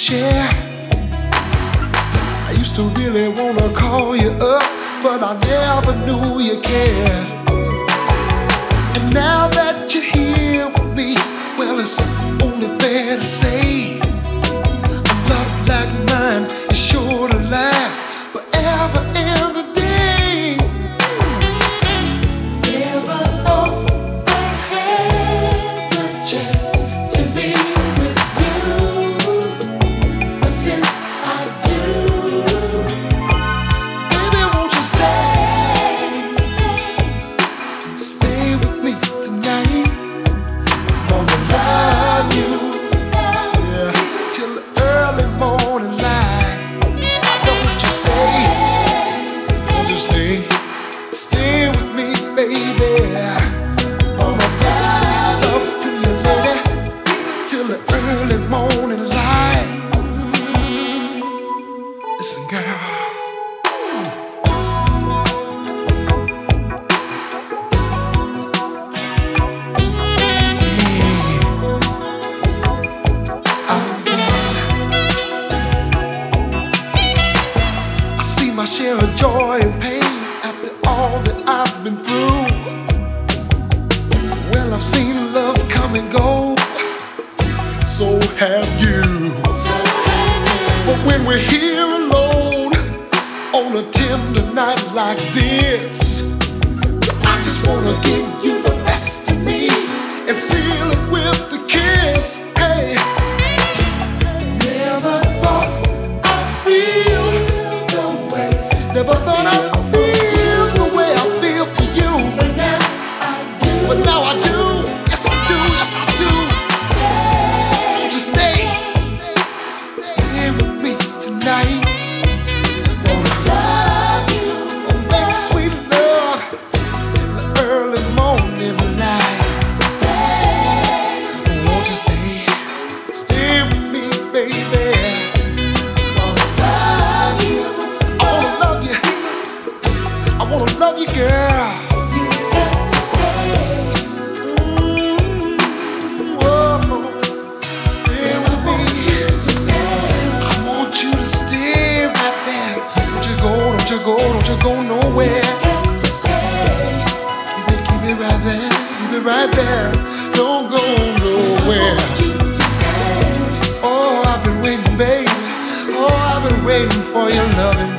share. I used to really wanna call you up, but I never knew you cared. And now that you're here with me, well, it's only fair to say a love like mine is sure to last forever and a day. Never thought I had the chance to be with you, but since I do, baby, won't you stay with me tonight? I'm gonna love you, yeah, till the early morning light. Don't you stay with me, baby. Gonna make sweet love to you, lady, till the early morning light. Listen, girl. My share of joy and pain after all that I've been through. Well, I've seen love come and go, so have you. But when we're here alone on a tender night like this, I just wanna give you the best of me and seal it with the kiss. Hey, never thought I'd feel. Never thought I'd feel the way I feel for you. but now I do. But now I do. Yes, I do. Yes, I do. Won't you stay with me tonight? Gonna Love you, make sweet love till the early morning light. Won't you stay with me, baby? I wanna love you, girl. you got to stay. Whoa. Stay with me. To stay. I want you to stay right there. Don't you go nowhere. Got to stay. Keep me right there. Keep me right there. Don't go nowhere. Want you to stay. Oh, I've been waiting, baby. Oh, I've been waiting for your loving.